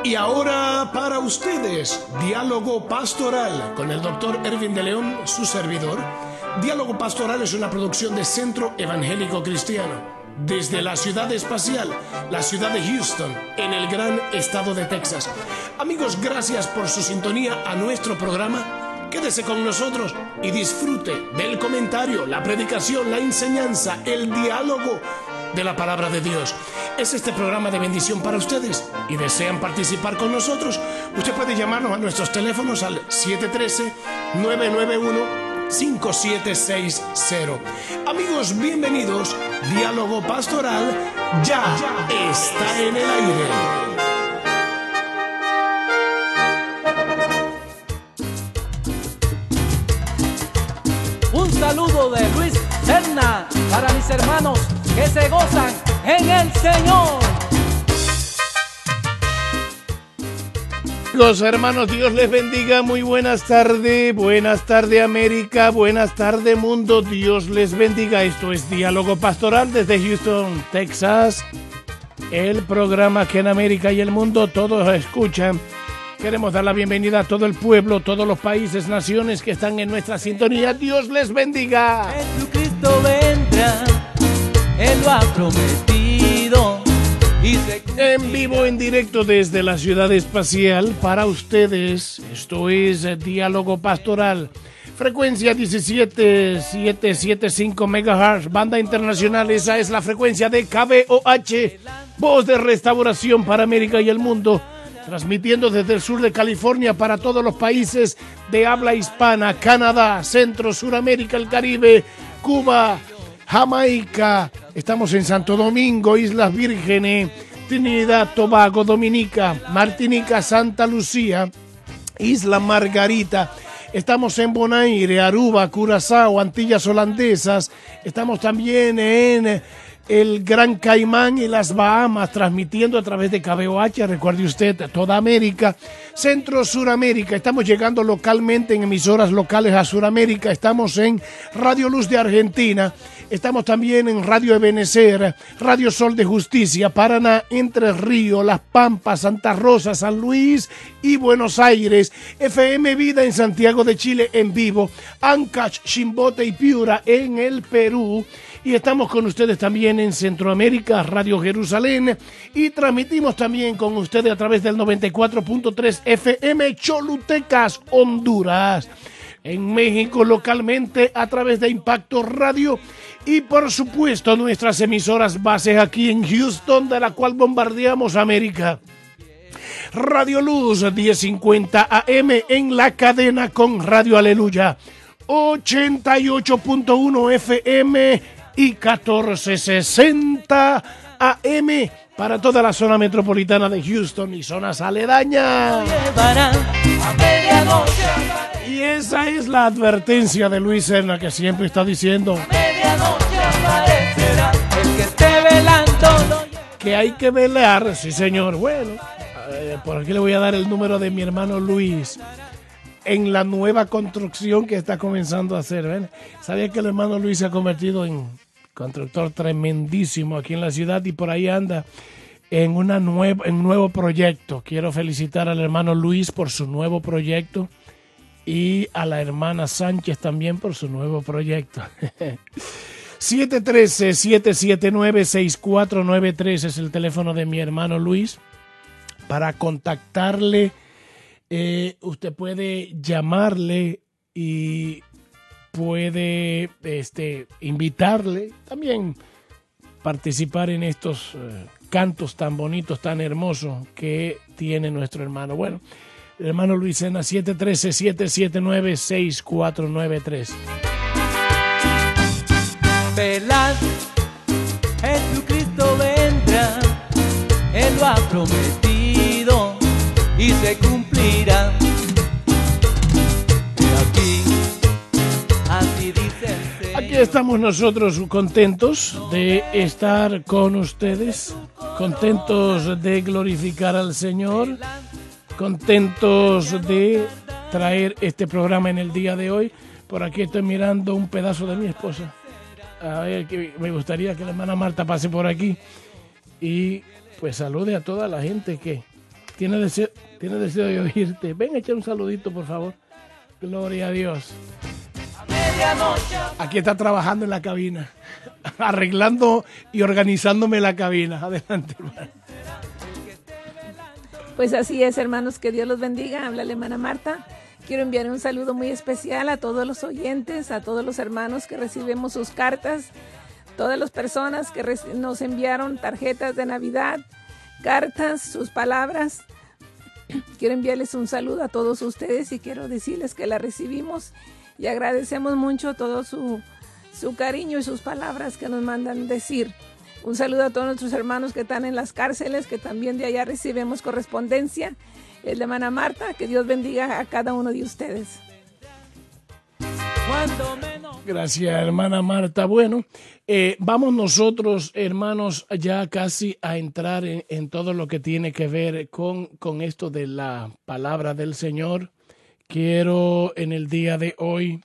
Y ahora para ustedes, Diálogo Pastoral con el Dr. Ervin de León, su servidor. Diálogo Pastoral es una producción de Centro Evangélico Cristiano, desde la ciudad espacial, la ciudad de Houston, en el gran estado de Texas. Amigos, gracias por su sintonía a nuestro programa. Quédese con nosotros y disfrute del comentario, la predicación, la enseñanza, el diálogo de la palabra de Dios. Es este programa de bendición para ustedes y desean participar con nosotros. Usted puede llamarnos a nuestros teléfonos al 713-991-5760. Amigos, bienvenidos. Diálogo Pastoral ya está en el aire. Un saludo de Luis Serna para mis hermanos que se gozan en el Señor. Los hermanos, Dios les bendiga. Muy buenas tardes América, buenas tardes mundo, Dios les bendiga. Esto es Diálogo Pastoral desde Houston, Texas, el programa que en América y el mundo todos escuchan. Queremos dar la bienvenida a todo el pueblo, todos los países, naciones que están en nuestra sintonía. Dios les bendiga. Jesucristo vendrá, Él lo ha prometido. En vivo, en directo desde la ciudad espacial para ustedes. Esto es Diálogo Pastoral. Frecuencia 17775 MHz, banda internacional. Esa es la frecuencia de KBOH, voz de restauración para América y el mundo. Transmitiendo desde el sur de California para todos los países de habla hispana, Canadá, Centro, Suramérica, el Caribe, Cuba, Jamaica. Estamos en Santo Domingo, Islas Vírgenes, Trinidad, Tobago, Dominica, Martinica, Santa Lucía, Isla Margarita. Estamos en Bonaire, Aruba, Curazao, Antillas Holandesas. Estamos también en el Gran Caimán y las Bahamas, transmitiendo a través de KBOH, recuerde usted, toda América, Centro, Suramérica. Estamos llegando localmente en emisoras locales a Suramérica. Estamos en Radio Luz de Argentina. Estamos también en Radio Ebenecer, Radio Sol de Justicia, Paraná, Entre Ríos, Las Pampas, Santa Rosa, San Luis y Buenos Aires. FM Vida en Santiago de Chile en vivo. Ancash, Chimbote y Piura en el Perú. Y estamos con ustedes también en Centroamérica, Radio Jerusalén, y transmitimos también con ustedes a través del 94.3 FM Cholutecas, Honduras. En México localmente a través de Impacto Radio y por supuesto nuestras emisoras bases aquí en Houston, de la cual bombardeamos América. Radio Luz 1050 AM en la cadena con Radio Aleluya, 88.1 FM y 1460 AM para toda la zona metropolitana de Houston y zonas aledañas. Y esa es la advertencia de Luis Serna, que siempre está diciendo que hay que velar. Sí, señor. Bueno, por aquí le voy a dar el número de mi hermano Luis en la nueva construcción que está comenzando a hacer. ¿Ven? ¿Sabía que el hermano Luis se ha convertido en constructor tremendísimo aquí en la ciudad y por ahí anda en un nuevo proyecto? Quiero felicitar al hermano Luis por su nuevo proyecto y a la hermana Sánchez también por su nuevo proyecto. 713-779-6493 es el teléfono de mi hermano Luis para contactarle. Usted puede llamarle y puede invitarle, también participar en estos cantos tan bonitos, tan hermosos que tiene nuestro hermano. Bueno, el hermano Luis Serna, 713-779-6493. Velad, Jesucristo vendrá, Él lo ha prometido y se cumplirá. Aquí estamos nosotros contentos de estar con ustedes, contentos de glorificar al Señor, contentos de traer este programa en el día de hoy. Por aquí estoy mirando un pedazo de mi esposa. A ver, que me gustaría que la hermana Marta pase por aquí y pues salude a toda la gente que tiene deseo de oírte. Ven a echar un saludito, por favor. Gloria a Dios. Aquí está trabajando en la cabina, arreglando y organizándome la cabina. Adelante, hermano. Pues así es, hermanos, que Dios los bendiga. Habla la hermana Marta. Quiero enviar un saludo muy especial a todos los oyentes, a todos los hermanos que recibimos sus cartas, todas las personas que nos enviaron tarjetas de Navidad, cartas, sus palabras. Quiero enviarles un saludo a todos ustedes y quiero decirles que la recibimos y agradecemos mucho todo su cariño y sus palabras que nos mandan decir. Un saludo a todos nuestros hermanos que están en las cárceles, que también de allá recibimos correspondencia. Es la hermana Marta, que Dios bendiga a cada uno de ustedes. Gracias, hermana Marta. Bueno, vamos nosotros, hermanos, ya casi a entrar en todo lo que tiene que ver con esto de la palabra del Señor. Quiero en el día de hoy,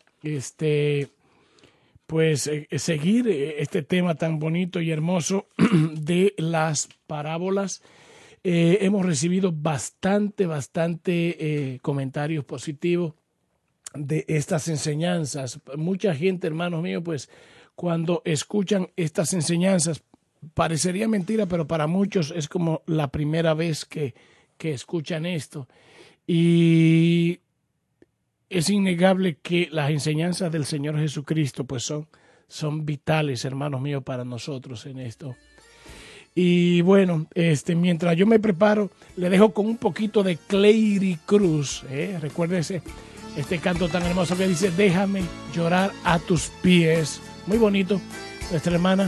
seguir este tema tan bonito y hermoso de las parábolas. Hemos recibido bastante comentarios positivos de estas enseñanzas. Mucha gente, hermanos míos, pues cuando escuchan estas enseñanzas, parecería mentira, pero para muchos es como la primera vez que escuchan esto. Y es innegable que las enseñanzas del Señor Jesucristo pues son vitales, hermanos míos, para nosotros en esto. Y bueno, mientras yo me preparo, le dejo con un poquito de Cleiri Cruz. Recuérdese este canto tan hermoso que dice: déjame llorar a tus pies. Muy bonito, nuestra hermana.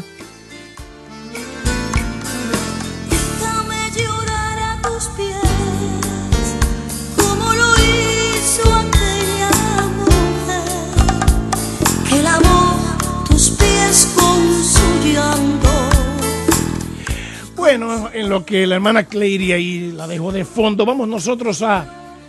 Déjame llorar a tus pies, como lo hizo aquella mujer, que lavó tus pies con su llanto. Bueno, en lo que la hermana Cleiri ahí la dejó de fondo, vamos nosotros a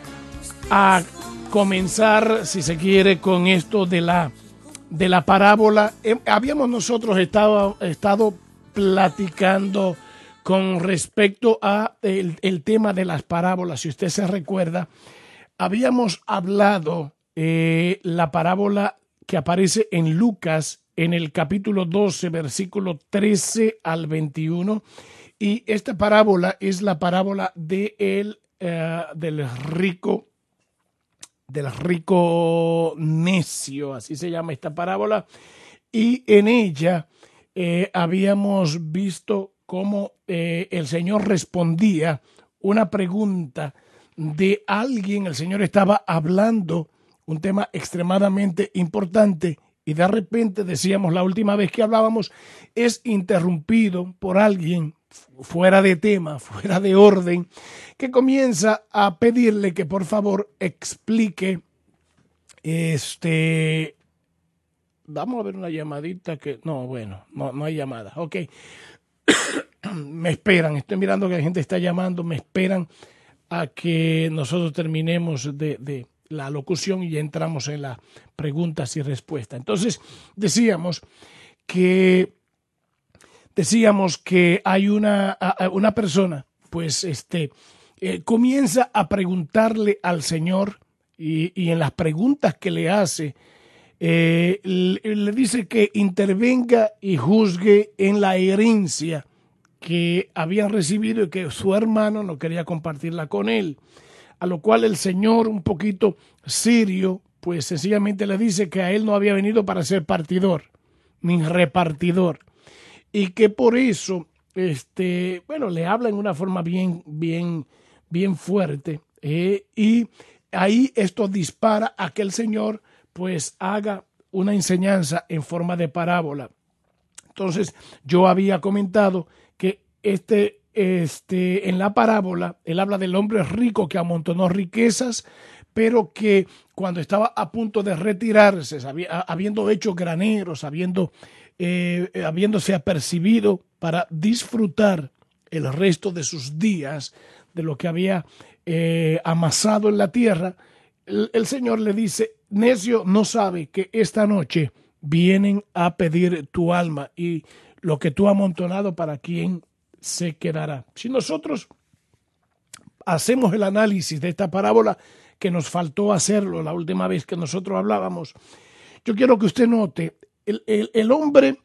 comenzar, si se quiere, con esto de la parábola. Habíamos nosotros estado platicando con respecto a el tema de las parábolas. Si usted se recuerda, habíamos hablado la parábola que aparece en Lucas en el capítulo 12, versículo 13 al 21. Y esta parábola es la parábola del rico necio, así se llama esta parábola. Y en ella habíamos visto cómo el Señor respondía una pregunta de alguien. El Señor estaba hablando un tema extremadamente importante y de repente, decíamos la última vez que hablábamos, es interrumpido por alguien fuera de tema, fuera de orden, que comienza a pedirle que por favor explique. Vamos a ver una llamadita que no hay llamada. Ok. Me esperan, estoy mirando que la gente está llamando, me esperan a que nosotros terminemos de la locución y ya entramos en las preguntas y respuestas. Entonces decíamos que hay una persona, pues comienza a preguntarle al Señor y en las preguntas que le hace, le dice que intervenga y juzgue en la herencia que habían recibido y que su hermano no quería compartirla con él. A lo cual el Señor, un poquito serio, pues sencillamente le dice que a él no había venido para ser partidor, ni repartidor. Y que por eso, le habla en una forma bien fuerte. Y ahí esto dispara a que el Señor, pues, haga una enseñanza en forma de parábola. Entonces, yo había comentado que en la parábola, él habla del hombre rico que amontonó riquezas, pero que cuando estaba a punto de retirarse, habiendo hecho graneros, habiéndose apercibido para disfrutar el resto de sus días de lo que había amasado en la tierra, el Señor le dice: necio, no sabe que esta noche vienen a pedir tu alma y lo que tú has amontonado, ¿para quién se quedará? Si nosotros hacemos el análisis de esta parábola, que nos faltó hacerlo la última vez que nosotros hablábamos, yo quiero que usted note, el hombre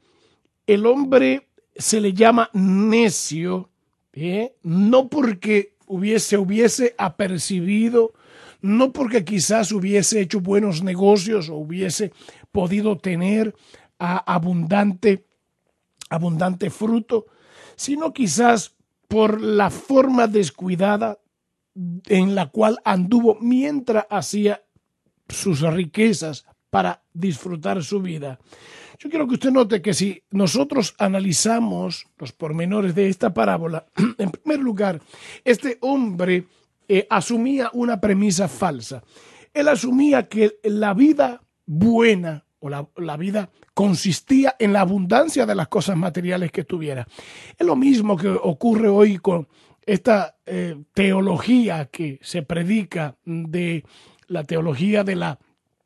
se le llama necio, no porque hubiese apercibido, no porque quizás hubiese hecho buenos negocios o hubiese podido tener abundante fruto, sino quizás por la forma descuidada en la cual anduvo mientras hacía sus riquezas para disfrutar su vida. Yo quiero que usted note que si nosotros analizamos los pormenores de esta parábola, en primer lugar, este hombre asumía una premisa falsa. Él asumía que la vida buena o la vida consistía en la abundancia de las cosas materiales que tuviera. Es lo mismo que ocurre hoy con esta teología que se predica, de la teología de la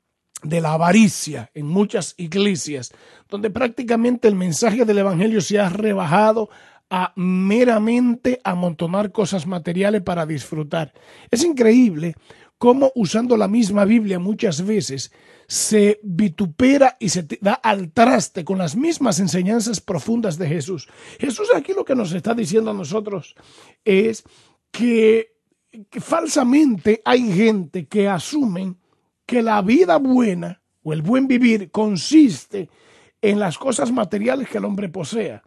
avaricia en muchas iglesias, donde prácticamente el mensaje del evangelio se ha rebajado a meramente amontonar cosas materiales para disfrutar. Es increíble cómo, usando la misma Biblia muchas veces, se vitupera y se da al traste con las mismas enseñanzas profundas de Jesús. Jesús aquí lo que nos está diciendo a nosotros es que falsamente hay gente que asumen que la vida buena o el buen vivir consiste en las cosas materiales que el hombre posea.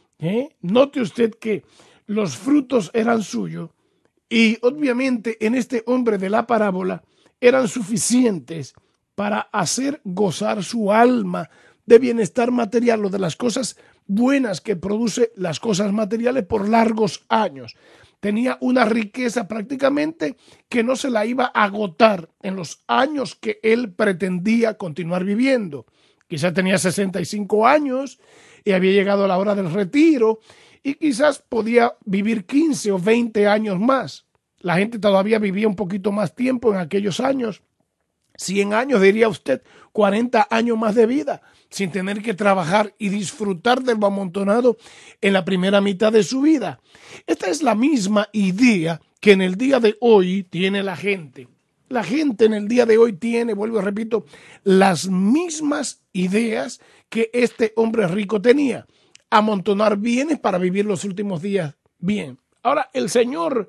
Note usted que los frutos eran suyos y obviamente en este hombre de la parábola eran suficientes para hacer gozar su alma de bienestar material o de las cosas buenas que produce las cosas materiales por largos años. Tenía una riqueza prácticamente que no se la iba a agotar en los años que él pretendía continuar viviendo. Quizás tenía 65 años y había llegado la hora del retiro y quizás podía vivir 15 o 20 años más. La gente todavía vivía un poquito más tiempo en aquellos años. 100 años, diría usted, 40 años más de vida, sin tener que trabajar y disfrutar de lo amontonado en la primera mitad de su vida. Esta es la misma idea que en el día de hoy tiene la gente. La gente en el día de hoy tiene, vuelvo y repito, las mismas ideas que este hombre rico tenía. Amontonar bienes para vivir los últimos días bien. Ahora, el Señor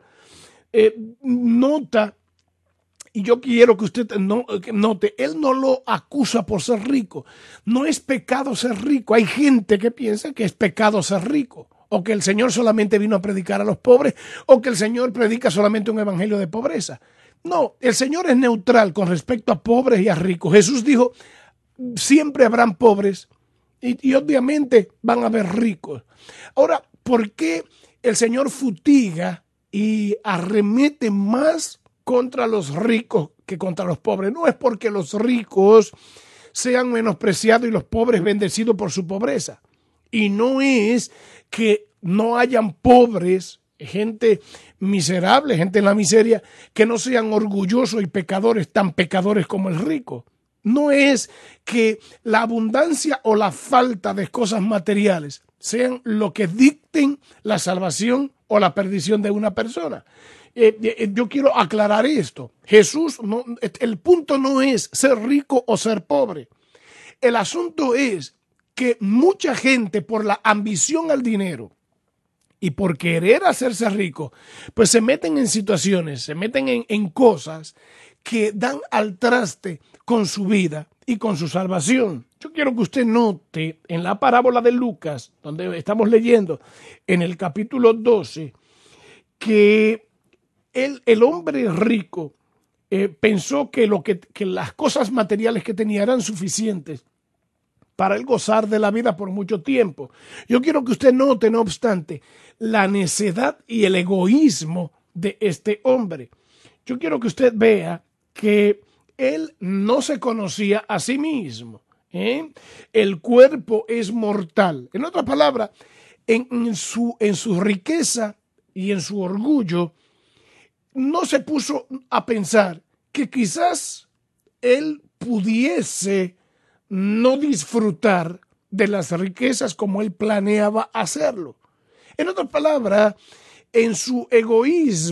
nota, y yo quiero que usted note, él no lo acusa por ser rico. No es pecado ser rico. Hay gente que piensa que es pecado ser rico, o que el Señor solamente vino a predicar a los pobres, o que el Señor predica solamente un evangelio de pobreza. No, el Señor es neutral con respecto a pobres y a ricos. Jesús dijo, siempre habrán pobres y obviamente van a haber ricos. Ahora, ¿por qué el Señor futiga y arremete más contra los ricos que contra los pobres? No es porque los ricos sean menospreciados y los pobres bendecidos por su pobreza. Y no es que no hayan pobres, gente miserable, gente en la miseria, que no sean orgullosos y pecadores, tan pecadores como el rico. No es que la abundancia o la falta de cosas materiales sean lo que dicten la salvación o la perdición de una persona. Yo quiero aclarar esto. Jesús, el punto no es ser rico o ser pobre. El asunto es que mucha gente, por la ambición al dinero y por querer hacerse rico, pues se meten en situaciones, se meten en cosas que dan al traste con su vida y con su salvación. Yo quiero que usted note en la parábola de Lucas, donde estamos leyendo en el capítulo 12, que el hombre rico pensó que las cosas materiales que tenía eran suficientes para él gozar de la vida por mucho tiempo. Yo quiero que usted note, no obstante, la necedad y el egoísmo de este hombre. Yo quiero que usted vea que él no se conocía a sí mismo. El cuerpo es mortal. En otras palabras, en su riqueza y en su orgullo, no se puso a pensar que quizás él pudiese no disfrutar de las riquezas como él planeaba hacerlo. En otras palabras, en su egoísmo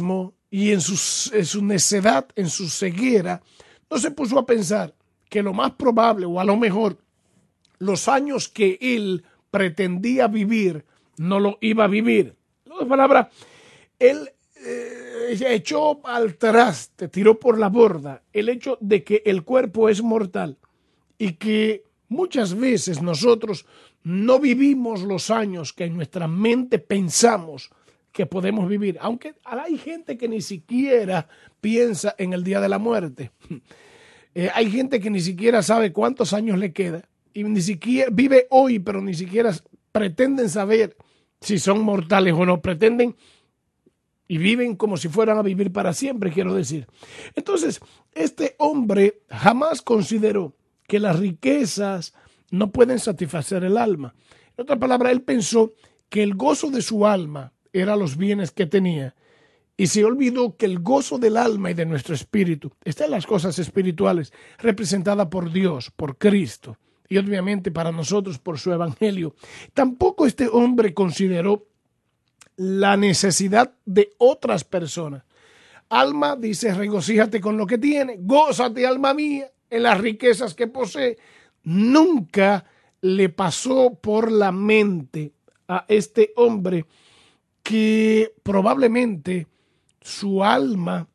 y en su necedad, en su ceguera, no se puso a pensar que lo más probable, o a lo mejor, los años que él pretendía vivir, no lo iba a vivir. En otras palabras, él echó al traste, tiró por la borda el hecho de que el cuerpo es mortal y que muchas veces nosotros no vivimos los años que en nuestra mente pensamos que podemos vivir, aunque hay gente que ni siquiera piensa en el día de la muerte. Hay gente que ni siquiera sabe cuántos años le queda y ni siquiera vive hoy, pero ni siquiera pretenden saber si son mortales o no, pretenden y viven como si fueran a vivir para siempre, quiero decir. Entonces, este hombre jamás consideró que las riquezas no pueden satisfacer el alma. En otras palabras, él pensó que el gozo de su alma eran los bienes que tenía y se olvidó que el gozo del alma y de nuestro espíritu están en las cosas espirituales representadas por Dios, por Cristo y obviamente para nosotros por su evangelio. Tampoco este hombre consideró la necesidad de otras personas. Alma, dice, regocíjate con lo que tiene, gózate, alma mía, en las riquezas que posee. Nunca le pasó por la mente a este hombre que probablemente su alma,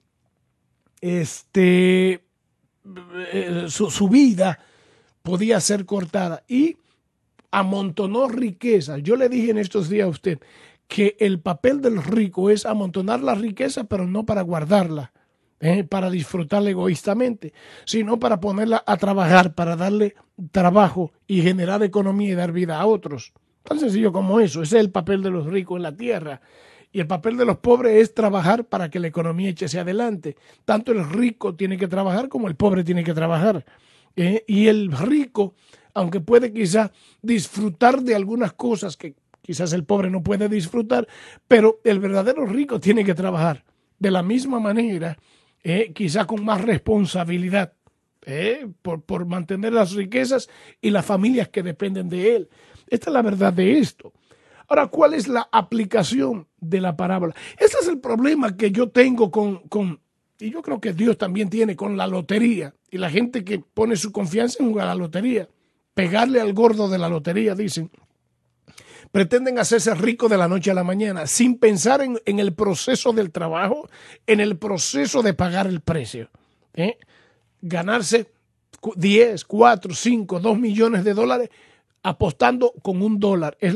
su vida podía ser cortada y amontonó riquezas. Yo le dije en estos días a usted que el papel del rico es amontonar la riqueza, pero no para guardarla, para disfrutarla egoístamente, sino para ponerla a trabajar, para darle trabajo y generar economía y dar vida a otros. Tan sencillo como eso. Ese es el papel de los ricos en la tierra. Y el papel de los pobres es trabajar para que la economía eche hacia adelante. Tanto el rico tiene que trabajar como el pobre tiene que trabajar. Y el rico, aunque puede quizás disfrutar de algunas cosas que quizás el pobre no puede disfrutar, pero el verdadero rico tiene que trabajar de la misma manera, quizás con más responsabilidad, por mantener las riquezas y las familias que dependen de él. Esta es la verdad de esto. Ahora, ¿cuál es la aplicación de la parábola? Ese es el problema que yo tengo y yo creo que Dios también tiene con la lotería y la gente que pone su confianza en jugar a la lotería, pegarle al gordo de la lotería, dicen. Pretenden hacerse ricos de la noche a la mañana sin pensar en el proceso del trabajo, en el proceso de pagar el precio. Ganarse 10, 4, 5, 2 millones de dólares apostando con $1. Es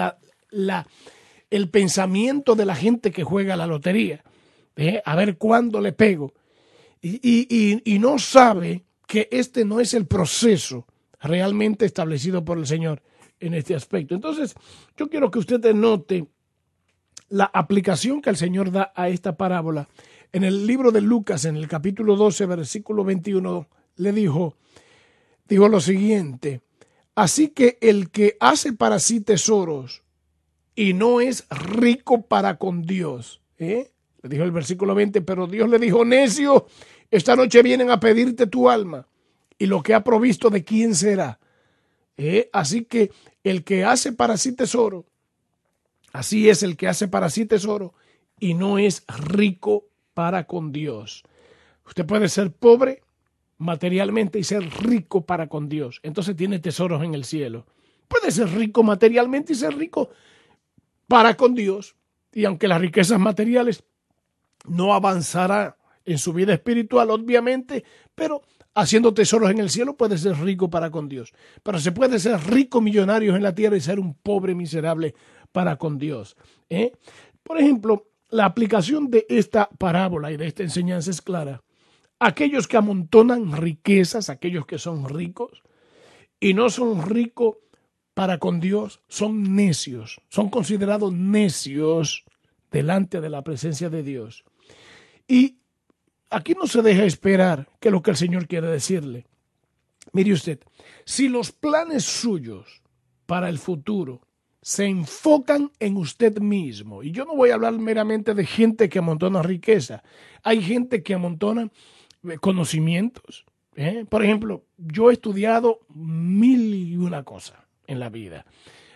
el pensamiento de la gente que juega a la lotería. A ver cuándo le pego. Y no sabe que este no es el proceso realmente establecido por el Señor en este aspecto. Entonces, yo quiero que usted note la aplicación que el Señor da a esta parábola. En el libro de Lucas, en el capítulo 12, versículo 21, le dijo lo siguiente: así que el que hace para sí tesoros y no es rico para con Dios, le dijo el versículo 20, pero Dios le dijo: necio, esta noche vienen a pedirte tu alma, y lo que ha provisto, ¿de quién será? Así que el que hace para sí tesoro, así es el que hace para sí tesoro y no es rico para con Dios. Usted puede ser pobre materialmente y ser rico para con Dios. Entonces tiene tesoros en el cielo. Puede ser rico materialmente y ser rico para con Dios. Y aunque las riquezas materiales no avanzará en su vida espiritual, obviamente, pero haciendo tesoros en el cielo puede ser rico para con Dios. Pero se puede ser rico millonario en la tierra y ser un pobre miserable para con Dios. Por ejemplo, la aplicación de esta parábola y de esta enseñanza es clara. Aquellos que amontonan riquezas, aquellos que son ricos y no son ricos para con Dios, son necios, son considerados necios delante de la presencia de Dios. Y aquí no se deja esperar que lo que el Señor quiere decirle. Mire usted, si los planes suyos para el futuro se enfocan en usted mismo, y yo no voy a hablar meramente de gente que amontona riqueza, hay gente que amontona conocimientos. Por ejemplo, yo he estudiado 1001 cosas en la vida.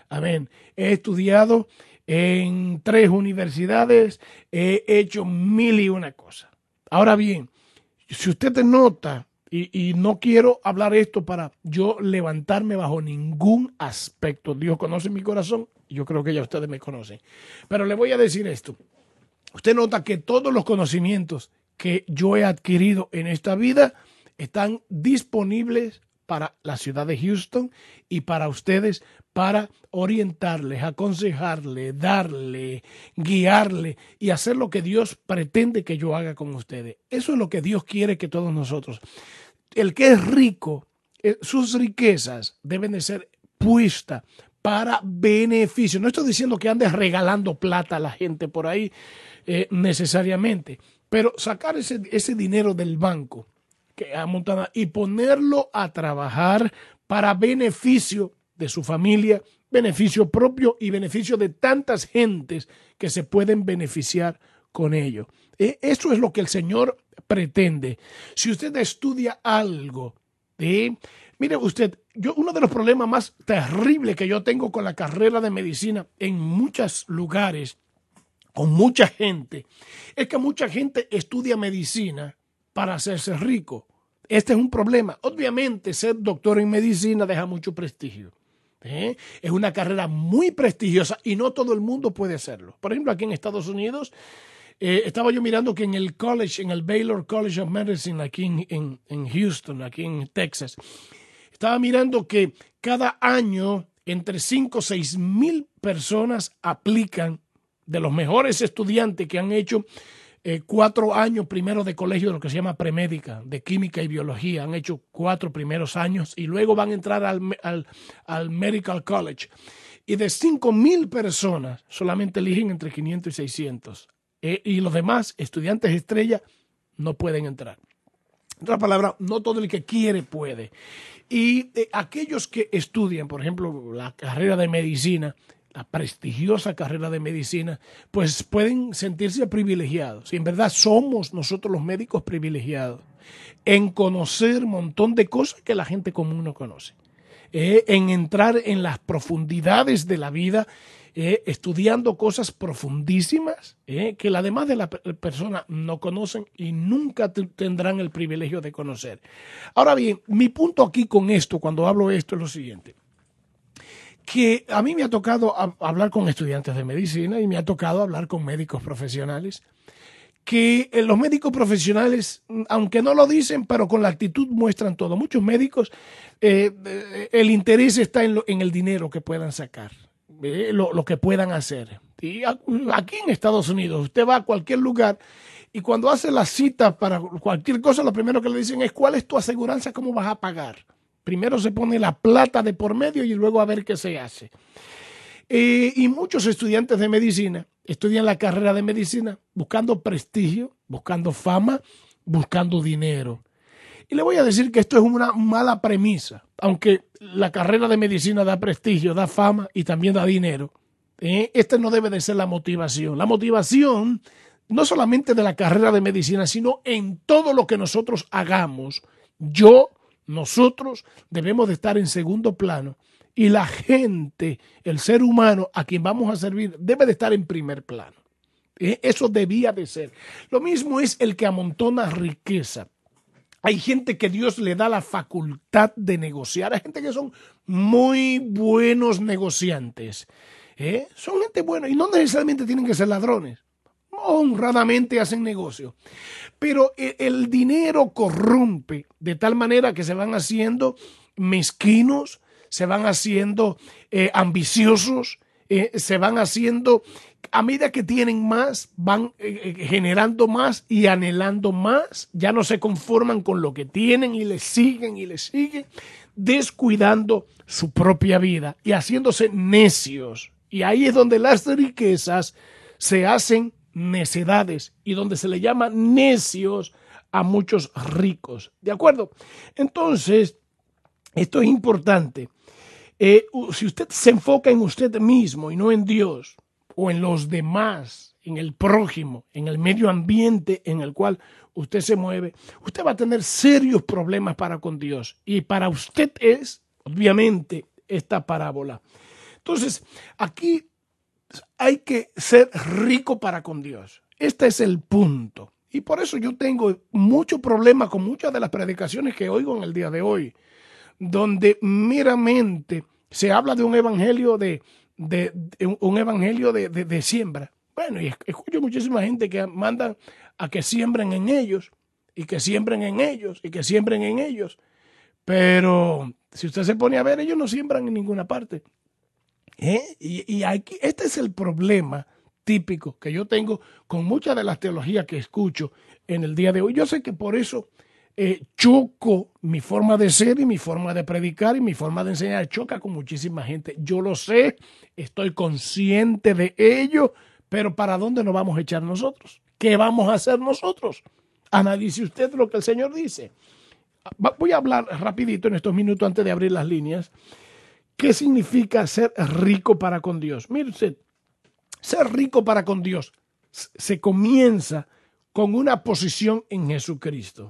Amén. He estudiado en 3 universidades, he hecho 1001 cosas. Ahora bien, si usted te nota, y no quiero hablar esto para yo levantarme bajo ningún aspecto. Dios conoce mi corazón, yo creo que ya ustedes me conocen. Pero le voy a decir esto. Usted nota que todos los conocimientos que yo he adquirido en esta vida están disponibles para la ciudad de Houston y para ustedes, para orientarles, aconsejarles, darle, guiarle y hacer lo que Dios pretende que yo haga con ustedes. Eso es lo que Dios quiere que todos nosotros. El que es rico, sus riquezas deben de ser puestas para beneficio. No estoy diciendo que andes regalando plata a la gente por ahí necesariamente, pero sacar ese dinero del banco que amontan y ponerlo a trabajar para beneficio de su familia, beneficio propio y beneficio de tantas gentes que se pueden beneficiar con ello. Eso es lo que el Señor pretende. Si usted estudia algo, mire usted, uno de los problemas más terribles que yo tengo con la carrera de medicina en muchos lugares, con mucha gente, es que mucha gente estudia medicina para hacerse rico. Este es un problema. Obviamente, ser doctor en medicina deja mucho prestigio. Es una carrera muy prestigiosa y no todo el mundo puede hacerlo. Por ejemplo, aquí en Estados Unidos, estaba yo mirando que en el Baylor College of Medicine, aquí en Houston, aquí en Texas, estaba mirando que cada año entre 5 o 6 mil personas aplican, de los mejores estudiantes que han hecho 4 años primero de colegio de lo que se llama premédica, de química y biología, han hecho 4 primeros años y luego van a entrar al Medical College. Y de 5,000 personas solamente eligen entre 500 y 600. Y los demás estudiantes estrella no pueden entrar. En otra palabra, no todo el que quiere puede. Y aquellos que estudian, por ejemplo, la carrera de medicina, la prestigiosa carrera de medicina, pues pueden sentirse privilegiados. Y en verdad somos nosotros los médicos privilegiados en conocer un montón de cosas que la gente común no conoce. En entrar en las profundidades de la vida, estudiando cosas profundísimas que las demás de la persona no conocen y nunca tendrán el privilegio de conocer. Ahora bien, mi punto aquí con esto, cuando hablo esto, es lo siguiente. Que a mí me ha tocado hablar con estudiantes de medicina y me ha tocado hablar con médicos profesionales, que los médicos profesionales, aunque no lo dicen, pero con la actitud muestran todo. Muchos médicos, el interés está en el dinero que puedan sacar, lo que puedan hacer. Y aquí en Estados Unidos, usted va a cualquier lugar y cuando hace la cita para cualquier cosa, lo primero que le dicen es ¿cuál es tu aseguranza? ¿Cómo vas a pagar? Primero se pone la plata de por medio y luego a ver qué se hace. Y muchos estudiantes de medicina estudian la carrera de medicina buscando prestigio, buscando fama, buscando dinero. Y le voy a decir que esto es una mala premisa. Aunque la carrera de medicina da prestigio, da fama y también da dinero, esta no debe de ser la motivación. La motivación no solamente de la carrera de medicina, sino en todo lo que nosotros hagamos. Nosotros debemos de estar en segundo plano y la gente, el ser humano a quien vamos a servir, debe de estar en primer plano. Eso debía de ser. Lo mismo es el que amontona riqueza. Hay gente que Dios le da la facultad de negociar. Hay gente que son muy buenos negociantes. Son gente buena y no necesariamente tienen que ser ladrones. Honradamente hacen negocio. Pero el dinero corrompe de tal manera que se van haciendo mezquinos, se van haciendo ambiciosos, se van haciendo, a medida que tienen más, van generando más y anhelando más. Ya no se conforman con lo que tienen y les siguen, descuidando su propia vida y haciéndose necios. Y ahí es donde las riquezas se hacen necedades y donde se le llama necios a muchos ricos. ¿De acuerdo? Entonces, esto es importante. Si usted se enfoca en usted mismo y no en Dios o en los demás, en el prójimo, en el medio ambiente en el cual usted se mueve, usted va a tener serios problemas para con Dios. Y para usted es, obviamente, esta parábola. Entonces, aquí hay que ser rico para con Dios. Este es el punto. Y por eso yo tengo mucho problema con muchas de las predicaciones que oigo en el día de hoy, donde meramente se habla de un evangelio de siembra. Bueno, y escucho muchísima gente que mandan a que siembren en ellos, y que siembren en ellos, y que siembren en ellos. Pero si usted se pone a ver, ellos no siembran en ninguna parte. Y aquí, este es el problema típico que yo tengo con muchas de las teologías que escucho en el día de hoy. Yo sé que por eso choco mi forma de ser y mi forma de predicar y mi forma de enseñar, choca con muchísima gente. Yo lo sé, estoy consciente de ello, pero ¿para dónde nos vamos a echar nosotros? ¿Qué vamos a hacer nosotros? Analice usted lo que el Señor dice. Voy a hablar rapidito en estos minutos antes de abrir las líneas. ¿Qué significa ser rico para con Dios? Mire usted, ser rico para con Dios se comienza con una posición en Jesucristo.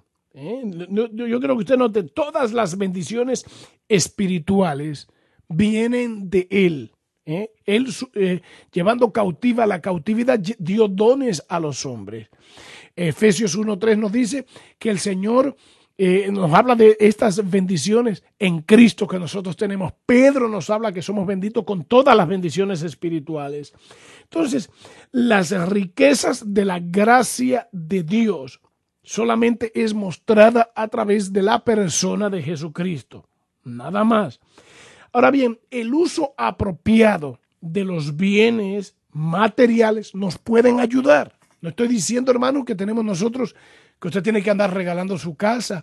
Yo creo que usted note, todas las bendiciones espirituales vienen de Él. Él, llevando cautiva la cautividad, dio dones a los hombres. Efesios 1:3 nos dice que el Señor nos habla de estas bendiciones en Cristo que nosotros tenemos. Pedro nos habla que somos benditos con todas las bendiciones espirituales. Entonces, las riquezas de la gracia de Dios solamente es mostrada a través de la persona de Jesucristo. Nada más. Ahora bien, el uso apropiado de los bienes materiales nos pueden ayudar. No estoy diciendo, hermano, que tenemos nosotros que usted tiene que andar regalando su casa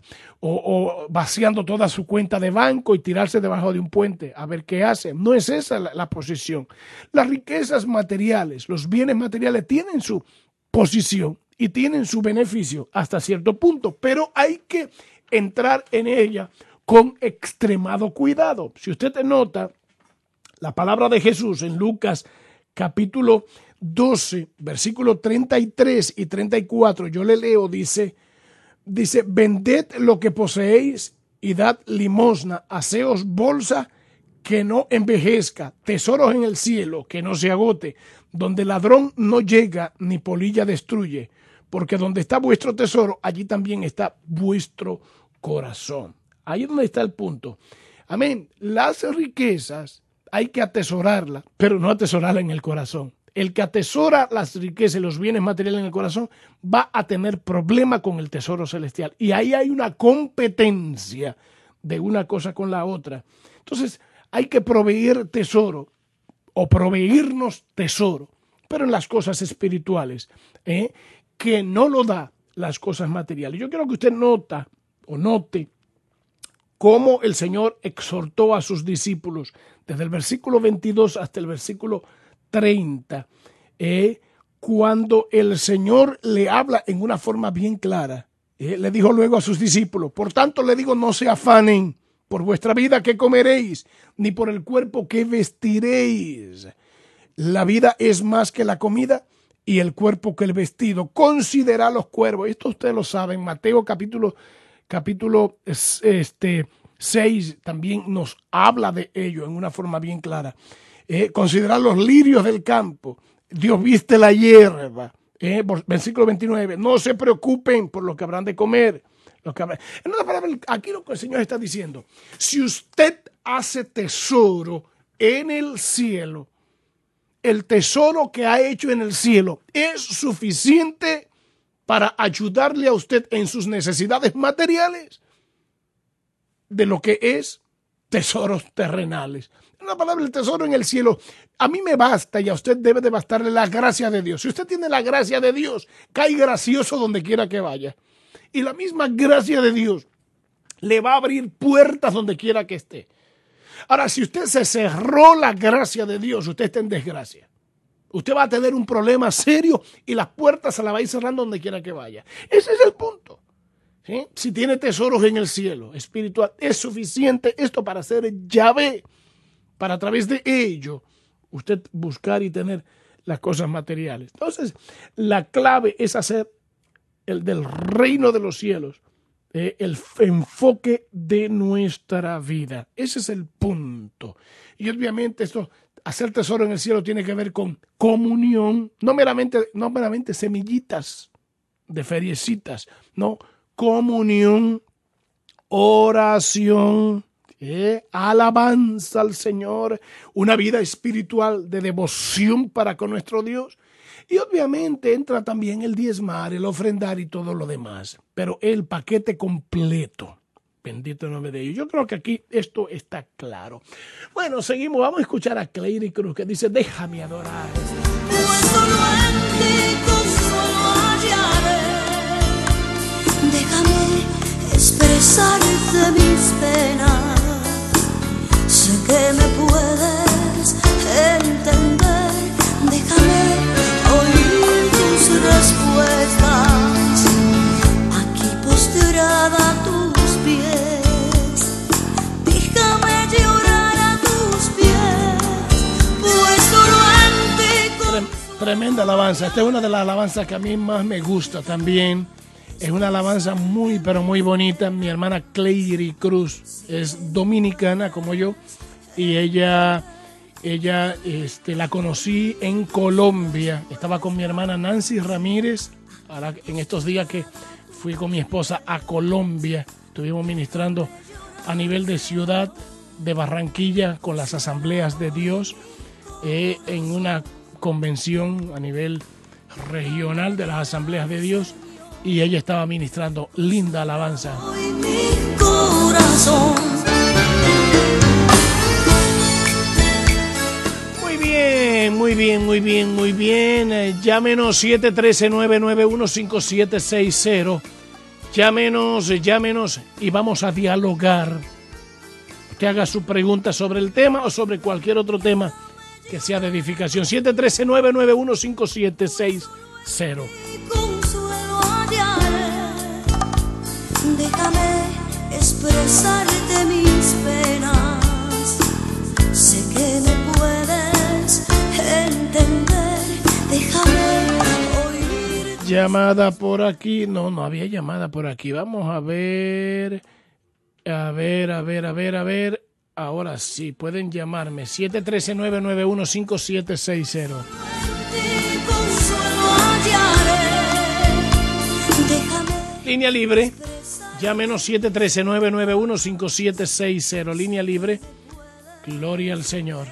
o vaciando toda su cuenta de banco y tirarse debajo de un puente a ver qué hace. No es esa la posición. Las riquezas materiales, los bienes materiales tienen su posición y tienen su beneficio hasta cierto punto, pero hay que entrar en ella con extremado cuidado. Si usted te nota, la palabra de Jesús en Lucas capítulo 12, versículos 33 y 34, yo le leo, dice, vended lo que poseéis y dad limosna, haceos bolsa que no envejezca, tesoros en el cielo que no se agote, donde ladrón no llega ni polilla destruye, porque donde está vuestro tesoro, allí también está vuestro corazón. Ahí es donde está el punto. Amén. Las riquezas hay que atesorarlas, pero no atesorarlas en el corazón. El que atesora las riquezas y los bienes materiales en el corazón va a tener problema con el tesoro celestial. Y ahí hay una competencia de una cosa con la otra. Entonces hay que proveer tesoro o proveernos tesoro, pero en las cosas espirituales, que no lo da las cosas materiales. Yo quiero que usted note cómo el Señor exhortó a sus discípulos desde el versículo 22 hasta el versículo 30, cuando el Señor le habla en una forma bien clara. Le dijo luego a sus discípulos, por tanto le digo, no se afanen por vuestra vida que comeréis, ni por el cuerpo que vestiréis. La vida es más que la comida y el cuerpo que el vestido. Considera los cuervos. Esto ustedes lo saben. Mateo capítulo 6 también nos habla de ello en una forma bien clara. Considerar los lirios del campo. Dios viste la hierba. Versículo 29. No se preocupen por lo que habrán de comer. En una palabra, aquí lo que el Señor está diciendo. Si usted hace tesoro en el cielo, el tesoro que ha hecho en el cielo es suficiente para ayudarle a usted en sus necesidades materiales de lo que es tesoros terrenales. En una palabra, el tesoro en el cielo, a mí me basta y a usted debe de bastarle la gracia de Dios. Si usted tiene la gracia de Dios, cae gracioso donde quiera que vaya. Y la misma gracia de Dios le va a abrir puertas donde quiera que esté. Ahora, si usted se cerró la gracia de Dios, usted está en desgracia. Usted va a tener un problema serio y las puertas se las va a ir cerrando donde quiera que vaya. Ese es el punto. ¿Sí? Si tiene tesoros en el cielo espiritual, es suficiente esto para ser llave, para a través de ello usted buscar y tener las cosas materiales. Entonces, la clave es hacer el del reino de los cielos, el enfoque de nuestra vida. Ese es el punto. Y obviamente esto hacer tesoro en el cielo tiene que ver con comunión, no meramente semillitas de feriecitas, no, comunión, oración, alabanza al Señor, una vida espiritual de devoción para con nuestro Dios. Y obviamente entra también el diezmar, el ofrendar y todo lo demás. Pero el paquete completo. Bendito el nombre de Dios. Yo creo que aquí esto está claro. Bueno, seguimos. Vamos a escuchar a Clary Cruz que dice, déjame adorar. Pues solo en ti consuelo hallaré. Déjame expresarte mis penas. Sé que me puedes entender. Déjame oír tus respuestas. Aquí postrada a tus pies. Déjame llorar a tus pies. Pues solo en ti. Tremenda alabanza. Esta es una de las alabanzas que a mí más me gusta también. Es una alabanza muy, pero muy bonita. Mi hermana Clary Cruz es dominicana como yo. Y ella la conocí en Colombia. Estaba con mi hermana Nancy Ramírez. Ahora, en estos días que fui con mi esposa a Colombia, estuvimos ministrando a nivel de ciudad de Barranquilla con las asambleas de Dios en una convención a nivel regional de las asambleas de Dios. Y ella estaba ministrando linda alabanza. Mi corazón. Muy bien. Llámenos 713-991-5760. Llámenos y vamos a dialogar. Usted haga su pregunta sobre el tema o sobre cualquier otro tema que sea de edificación. 713-991-5760. Consuelo hallaré. Déjame expresarte mis penas. Sé que me puedes entender. Déjame oír. Llamada por aquí. No había llamada por aquí. Vamos a ver. A ver. Ahora sí, pueden llamarme. 713-991-5760. Línea libre. Llámenos 713-991-5760. Línea libre. Gloria al Señor.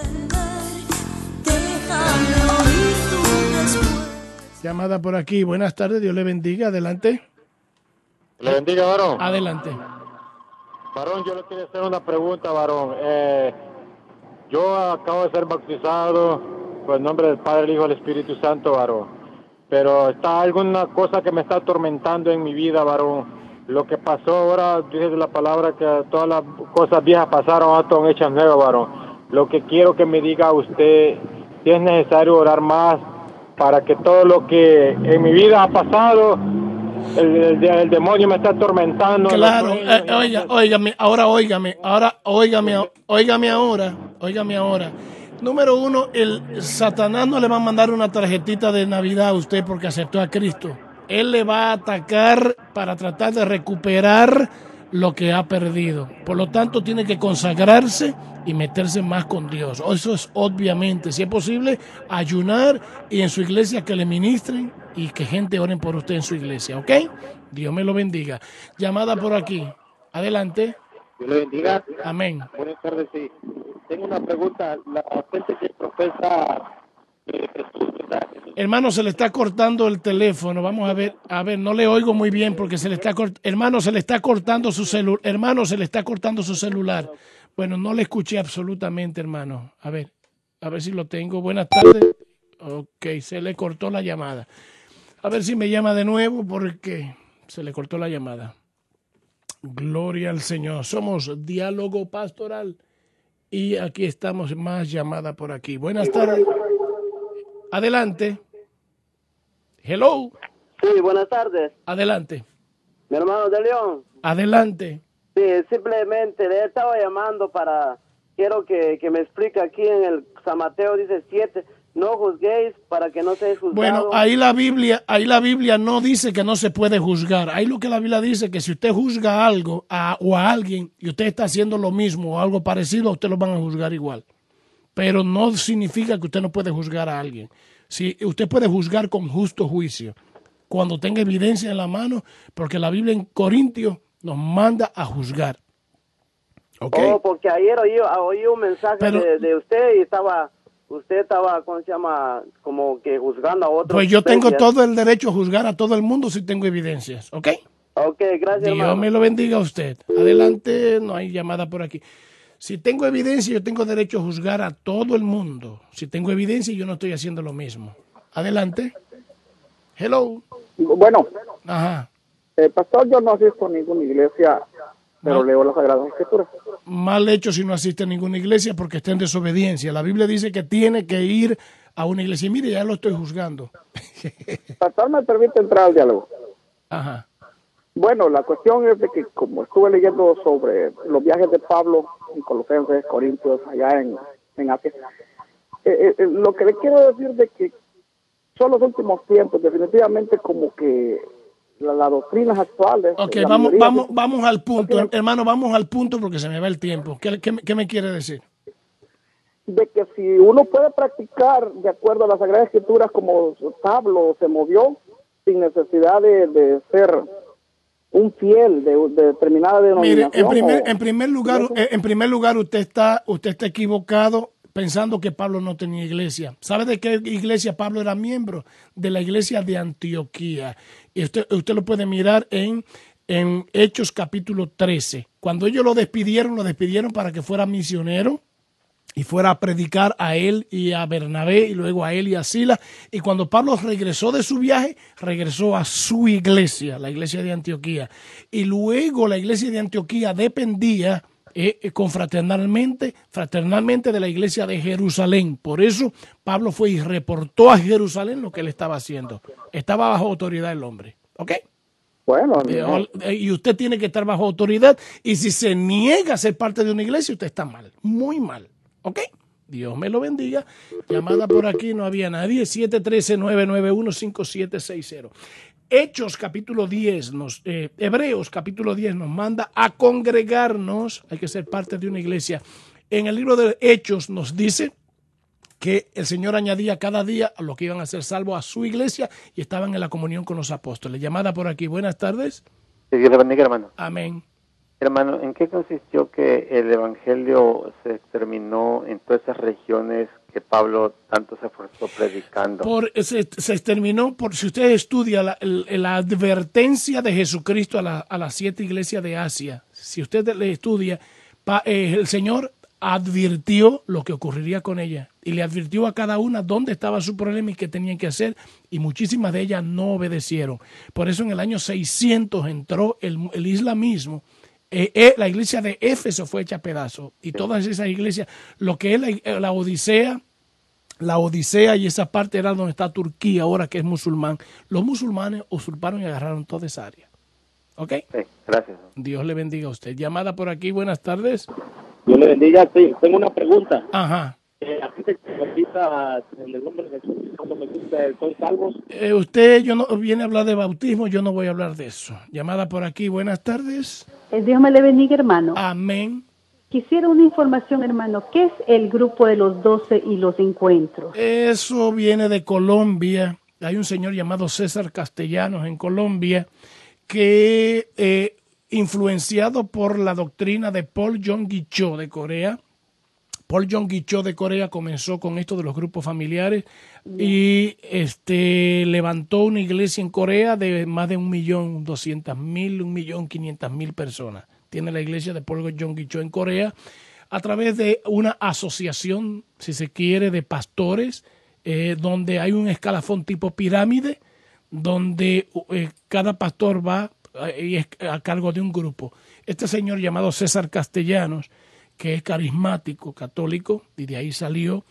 Llamada por aquí. Buenas tardes. Dios le bendiga. Adelante. Le bendiga, varón. Adelante. Varón, yo le quiero hacer una pregunta, varón. Yo acabo de ser bautizado por el nombre del Padre, el Hijo y el Espíritu Santo, varón. Pero está alguna cosa que me está atormentando en mi vida, varón. Lo que pasó ahora, dice la palabra que todas las cosas viejas pasaron, ahora son hechas nuevas, varón. Lo que quiero que me diga usted, si es necesario orar más para que todo lo que en mi vida ha pasado, el demonio me está atormentando. Claro, óigame ahora. Número uno, el Satanás no le va a mandar una tarjetita de Navidad a usted porque aceptó a Cristo. Él le va a atacar para tratar de recuperar lo que ha perdido. Por lo tanto, tiene que consagrarse y meterse más con Dios. Eso es obviamente, si es posible, ayunar y en su iglesia que le ministren y que gente oren por usted en su iglesia, ¿ok? Dios me lo bendiga. Llamada por aquí. Adelante. Dios le bendiga. Amén. Buenas tardes, sí. Tengo una pregunta. La gente que profesa Jesús, ¿verdad? Hermano, se le está cortando el teléfono. Vamos a ver, no le oigo muy bien porque se le está hermano, se le está cortando su celular. Bueno, no le escuché absolutamente, hermano. A ver si lo tengo. Buenas tardes. Ok, se le cortó la llamada. A ver si me llama de nuevo porque se le cortó la llamada. Gloria al Señor. Somos Diálogo Pastoral y aquí estamos, más llamada por aquí. Buenas tardes. Adelante. Hello. Sí, buenas tardes. Adelante. Mi hermano de León. Adelante. Sí, simplemente le estaba llamando quiero que me explique aquí en el San Mateo dice 7, no juzguéis para que no seáis juzgados. Bueno, ahí la Biblia no dice que no se puede juzgar. Ahí lo que la Biblia dice que si usted juzga algo o a alguien y usted está haciendo lo mismo o algo parecido, a usted lo van a juzgar igual. pero no significa que usted no puede juzgar a alguien. Sí, usted puede juzgar con justo juicio cuando tenga evidencia en la mano, porque la Biblia en Corintios nos manda a juzgar. ¿Okay? Oh, porque ayer oí un mensaje Pero- de usted y usted estaba, ¿cómo se llama? Como que juzgando a otros. Pues yo tengo especies. todo el derecho a juzgar a todo el mundo si tengo evidencias, ¿ok? Ok, gracias, Dios hermano. me lo bendiga a usted. Adelante, no hay llamada por aquí. Si tengo evidencia, yo tengo derecho a juzgar a todo el mundo. Si tengo evidencia, yo no estoy haciendo lo mismo. Adelante. Hello. Bueno, Ajá. pastor, yo no asisto a ninguna iglesia, pero No. leo las Sagradas Escrituras. Mal hecho si no asiste a ninguna iglesia porque está en desobediencia. La Biblia dice que tiene que ir a una iglesia. Y mire, ya lo estoy juzgando. Pastor, ¿me permite entrar al diálogo? Ajá. Bueno, la cuestión es de que como estuve leyendo sobre los viajes de Pablo en Colosenses, Corintios, allá en Asia, lo que le quiero decir de que son los últimos tiempos, definitivamente como que las doctrinas actuales... Ok, la vamos, mayoría- vamos al punto. Ok. Hermano, vamos al punto porque se me va el tiempo. ¿Qué me quiere decir? De que si uno puede practicar de acuerdo a las Sagradas Escrituras como Pablo se movió, sin necesidad de ser un fiel de determinada Mire, denominación. en primer lugar usted está equivocado pensando que Pablo no tenía iglesia. ¿Sabe de qué iglesia Pablo era miembro? De la iglesia de Antioquía. Y usted lo puede mirar en Hechos capítulo 13. Cuando ellos lo despidieron para que fuera misionero y fuera a predicar a él y a Bernabé y luego a él y a Silas. Y cuando Pablo regresó de su viaje, regresó a su iglesia, la iglesia de Antioquía. Y luego la iglesia de Antioquía dependía fraternalmente de la iglesia de Jerusalén. Por eso Pablo fue y reportó a Jerusalén lo que él estaba haciendo. Estaba bajo autoridad el hombre. ¿Ok? Bueno, Y usted tiene que estar bajo autoridad. Y si se niega a ser parte de una iglesia, usted está mal, muy mal. ¿Ok? Dios me lo bendiga. Llamada por aquí, no había nadie. 713-991-5760. Hechos capítulo 10, Hebreos capítulo 10 nos manda a congregarnos. Hay que ser parte de una iglesia. En el libro de Hechos nos dice que el Señor añadía cada día a los que iban a ser salvos a su iglesia y estaban en la comunión con los apóstoles. Llamada por aquí. Buenas tardes. Que Dios le bendiga, hermano. Amén. Hermano, ¿en qué consistió que el evangelio se exterminó en todas esas regiones que Pablo tanto se esforzó predicando? Se exterminó por, si usted estudia la advertencia de Jesucristo a las 7 iglesias de Asia, si usted le estudia, el Señor advirtió lo que ocurriría con ella y le advirtió a cada una dónde estaba su problema y qué tenían que hacer, y muchísimas de ellas no obedecieron. Por eso en el año 600 entró el islamismo. La iglesia de Éfeso fue hecha a pedazos y todas esas iglesias, lo que es la Odisea y esa parte era donde está Turquía ahora, que es musulmán. Los musulmanes usurparon y agarraron toda esa área. ¿Ok? Sí, gracias. Dios le bendiga a usted. Llamada por aquí, buenas tardes. Dios le bendiga, sí. Tengo una pregunta. Ajá. La gente que bautiza en el nombre de Jesús, ¿cómo me gusta? ¿Son salvos? Usted no viene a hablar de bautismo, yo no voy a hablar de eso. Llamada por aquí, buenas tardes. Dios me le bendiga, hermano. Amén. Quisiera una información, hermano. ¿Qué es el grupo de los 12 y los encuentros? Eso viene de Colombia. Hay un señor llamado César Castellanos en Colombia que, influenciado por la doctrina de Paul Yonggi-cho de Corea, Paul Yonggi-cho de Corea comenzó con esto de los grupos familiares y levantó una iglesia en Corea de más de 1.200.000, 1.500.000 personas. Tiene la iglesia de Paul Yonggi-cho en Corea a través de una asociación, si se quiere, de pastores, donde hay un escalafón tipo pirámide, donde cada pastor va y es a cargo de un grupo. Este señor llamado César Castellanos, que es carismático, católico, y de ahí salió,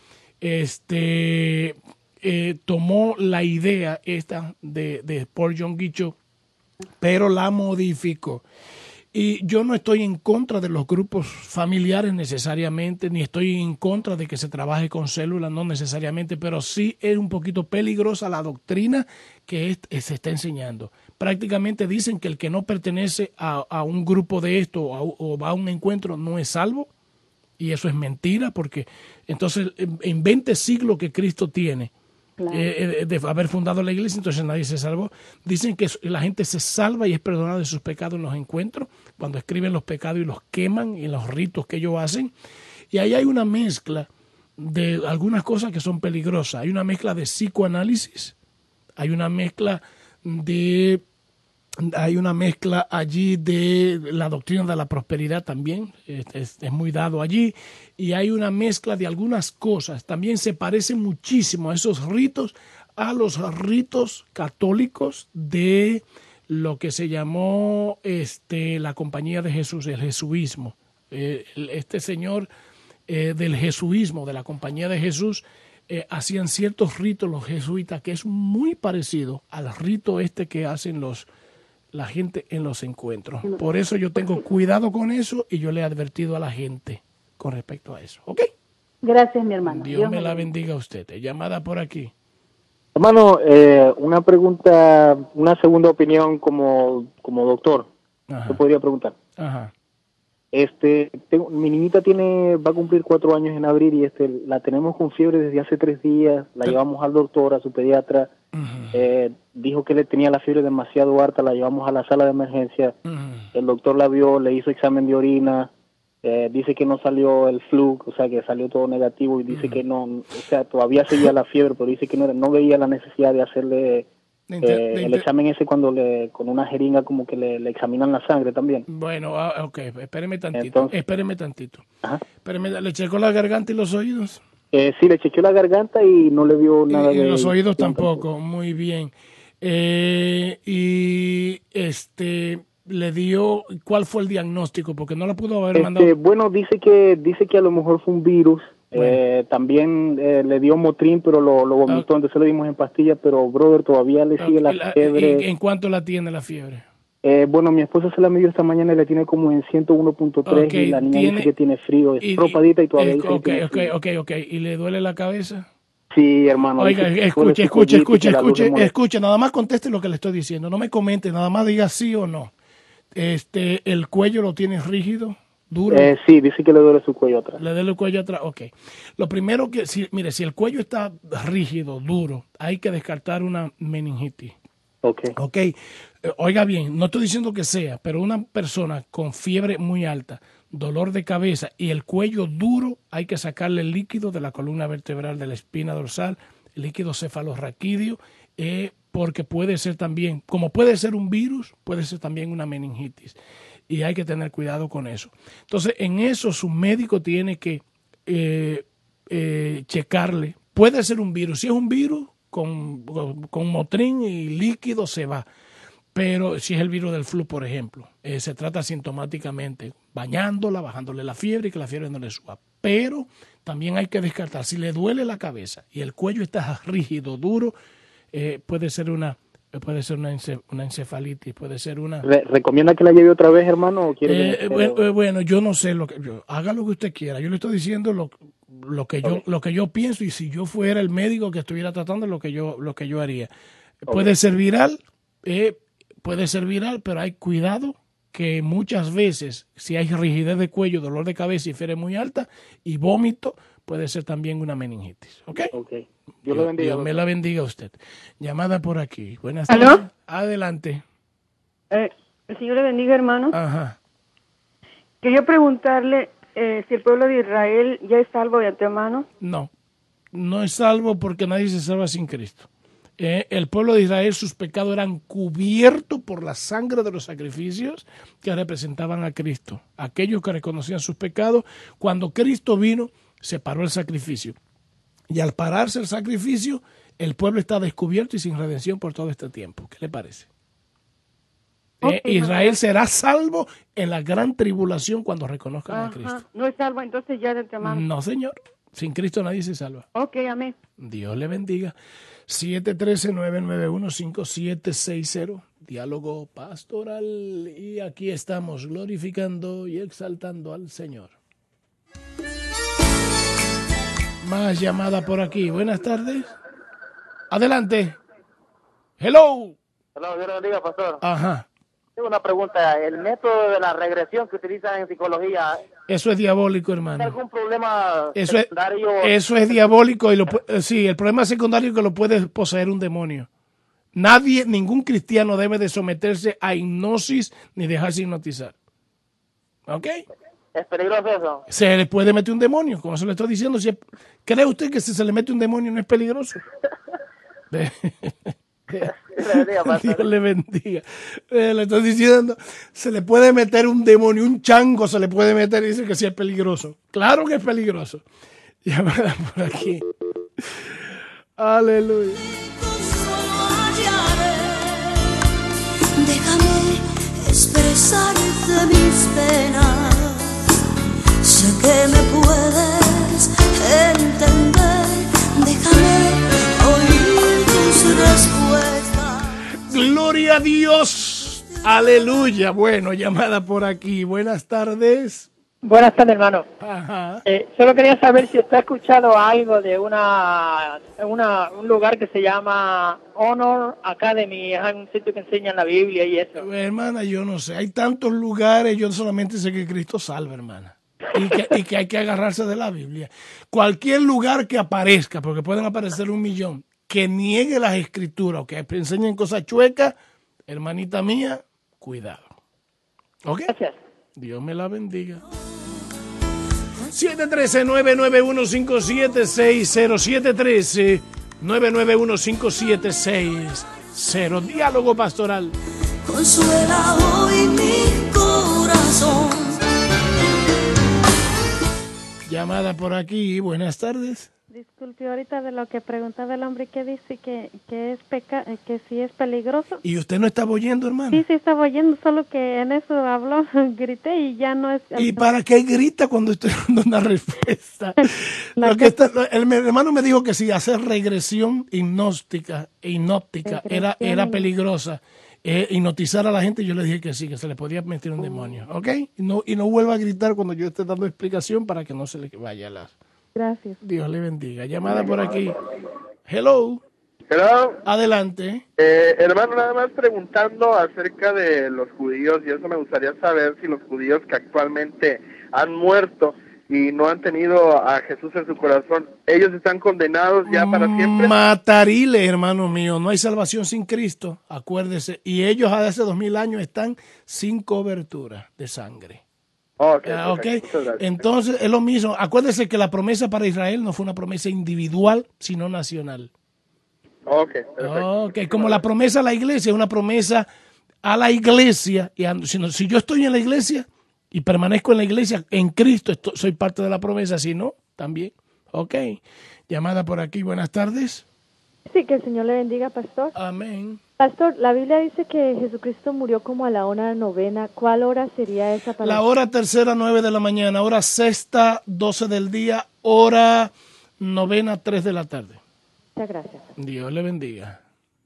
tomó la idea esta de Paul Yonggi-cho, pero la modificó. Y yo no estoy en contra de los grupos familiares necesariamente, ni estoy en contra de que se trabaje con células, no necesariamente, pero sí es un poquito peligrosa la doctrina que se está enseñando. Prácticamente dicen que el que no pertenece a un grupo de esto o va a un encuentro no es salvo. Y eso es mentira, porque entonces en 20 siglos que Cristo tiene, Claro. de haber fundado la iglesia, entonces nadie se salvó. Dicen que la gente se salva y es perdonada de sus pecados en los encuentros, cuando escriben los pecados y los queman en los ritos que ellos hacen. Y ahí hay una mezcla de algunas cosas que son peligrosas. Hay una mezcla de psicoanálisis, hay una mezcla allí de la doctrina de la prosperidad también, es muy dado allí, y hay una mezcla de algunas cosas. También se parece muchísimo a esos ritos, a los ritos católicos de lo que se llamó la Compañía de Jesús, el jesuismo. Este señor del jesuismo, de la Compañía de Jesús, hacían ciertos ritos los jesuitas que es muy parecido al rito que hacen la gente en los encuentros. Por eso yo tengo cuidado con eso y yo le he advertido a la gente con respecto a eso. ¿Ok? Gracias, mi hermano. Dios me la bendiga a usted. Llamada por aquí. Hermano, una pregunta, una segunda opinión como doctor. Ajá. ¿Te podría preguntar? Ajá. Mi niñita va a cumplir 4 años en abril y la tenemos con fiebre desde hace 3 días. La llevamos al doctor, a su pediatra. Dijo que le tenía la fiebre demasiado alta. La llevamos a la sala de emergencia. El doctor la vio, le hizo examen de orina. Dice que no salió el flu, o sea, que salió todo negativo, y dice que no, o sea, todavía seguía la fiebre, pero dice que no veía la necesidad de hacerle el examen ese cuando con una jeringa como que le examinan la sangre también. Bueno, ok, espéreme tantito. Ajá. ¿Le checó la garganta y los oídos? Sí, le chequeó la garganta y no le vio nada y de... los oídos tampoco, muy bien. Le dio, ¿cuál fue el diagnóstico? Porque no lo pudo haber mandado. Bueno, dice que a lo mejor fue un virus. Bueno. También le dio Motrin, pero lo vomitó, entonces le dimos en pastillas, pero brother, todavía le sigue la fiebre. ¿En cuánto la tiene la fiebre? Bueno, mi esposa se la midió esta mañana y la tiene como en 101.3, y la niña dice que tiene frío, es propadita y todavía dice que tiene frío. Ok. ¿Y le duele la cabeza? Sí, hermano. Oiga, escuche, nada más conteste lo que le estoy diciendo, no me comente, nada más diga sí o no. ¿El cuello lo tiene rígido, duro? Sí, dice que le duele su cuello atrás. Le duele el cuello atrás, ok. Lo primero si el cuello está rígido, duro, hay que descartar una meningitis. Ok. Oiga bien, no estoy diciendo que sea, pero una persona con fiebre muy alta, dolor de cabeza y el cuello duro, hay que sacarle el líquido de la columna vertebral, de la espina dorsal, el líquido cefalorraquídeo, porque puede ser también, como puede ser un virus, puede ser también una meningitis. Y hay que tener cuidado con eso. Entonces, en eso su médico tiene que checarle. Puede ser un virus. Si es un virus, con Motrin y líquido se va. Pero si es el virus del flu, por ejemplo, se trata sintomáticamente, bañándola, bajándole la fiebre y que la fiebre no le suba. Pero también hay que descartar, si le duele la cabeza y el cuello está rígido, duro, puede ser una encefalitis, puede ser una... ¿Recomienda que la lleve otra vez, hermano? ¿O quiere bueno, yo no sé, haga lo que usted quiera. Yo le estoy diciendo lo que yo pienso, y si yo fuera el médico que estuviera tratando, lo que yo haría. Puede ser viral, pero hay cuidado que muchas veces, si hay rigidez de cuello, dolor de cabeza y fiebre muy alta y vómito, puede ser también una meningitis. ¿Ok? Dios le bendiga. Dios me la bendiga a usted. Llamada por aquí. Buenas tardes. ¿Aló? Adelante. El Señor le bendiga, hermano. Ajá. Quería preguntarle si el pueblo de Israel ya es salvo de antemano. No es salvo porque nadie se salva sin Cristo. El pueblo de Israel, sus pecados eran cubiertos por la sangre de los sacrificios que representaban a Cristo. Aquellos que reconocían sus pecados, cuando Cristo vino, se paró el sacrificio. Y al pararse el sacrificio, el pueblo está descubierto y sin redención por todo este tiempo. ¿Qué le parece? Israel será salvo en la gran tribulación cuando reconozcan a Cristo. No es salvo entonces ya de antemano. No, señor. Sin Cristo nadie se salva. Ok, amén. Dios le bendiga. 713-991-5760. Diálogo pastoral. Y aquí estamos glorificando y exaltando al Señor. Más llamada por aquí. Buenas tardes. Adelante. Hello. Hola, Dios le bendiga, pastor. Ajá. Tengo una pregunta. El método de la regresión que utilizan en psicología, Eso es diabólico, ¿hay hermano. algún problema Eso es, secundario? eso es diabólico. Sí, el problema secundario es que lo puede poseer un demonio. Nadie, ningún cristiano debe de someterse a hipnosis ni dejarse hipnotizar. ¿Ok? ¿Es peligroso eso? Se le puede meter un demonio, como se le estoy diciendo. ¿Cree usted que si se le mete un demonio no es peligroso? Dios le bendiga. Le estoy diciendo, se le puede meter un demonio, un chango se le puede meter y dice que sí es peligroso. Claro que es peligroso. Llamada por aquí. Aleluya. Déjame expresarte mis penas. Sé que me puedes entender. Déjame oír tus respuestas. Gloria a Dios. Aleluya. Bueno, llamada por aquí. Buenas tardes. Buenas tardes, hermano. Ajá. Solo quería saber si usted ha escuchado algo de un lugar que se llama Honor Academy. Es un sitio que enseña la Biblia y eso. Hermana, yo no sé. Hay tantos lugares. Yo solamente sé que Cristo salva, hermana. Y que hay que agarrarse de la Biblia. Cualquier lugar que aparezca, porque pueden aparecer 1,000,000, que niegue las escrituras o que enseñen cosas chuecas, hermanita mía, cuidado. ¿Ok? Gracias. Dios me la bendiga. 713-991-5760. 713-991-5760. Diálogo pastoral. Consuela hoy mi corazón. Llamada por aquí. Buenas tardes. Disculpe, ahorita de lo que preguntaba el hombre que dice que que sí es peligroso. ¿Y usted no estaba oyendo, hermano? Sí, estaba oyendo, solo que en eso habló, grité y ya no es... ¿Y para qué grita cuando estoy dando una respuesta? El hermano me dijo que si hacer regresión hipnótica era peligrosa. Hipnotizar a la gente, yo le dije que sí, que se le podía meter un demonio. ¿Ok? Y no vuelva a gritar cuando yo esté dando explicación para que no se le vaya la... Gracias. Dios le bendiga. Llamada por aquí. Hello. Hello. Adelante. Hermano, nada más preguntando acerca de los judíos, y eso me gustaría saber si los judíos que actualmente han muerto y no han tenido a Jesús en su corazón, ellos están condenados ya para siempre. Matarile, hermano mío. No hay salvación sin Cristo, acuérdese. Y ellos hace 2000 años están sin cobertura de sangre. Okay. Entonces es lo mismo. Acuérdese que la promesa para Israel no fue una promesa individual, sino nacional. Okay. Como la promesa a la iglesia es una promesa a la iglesia. Y si yo estoy en la iglesia y permanezco en la iglesia, en Cristo soy parte de la promesa. Si no, también. Ok. Llamada por aquí. Buenas tardes. Sí, que el Señor le bendiga, pastor. Amén. Pastor, la Biblia dice que Jesucristo murió como a la hora novena. ¿Cuál hora sería esa para la hora tercera, 9 de la mañana, hora sexta, 12 del día, hora novena, 3 de la tarde. Muchas gracias. Dios le bendiga.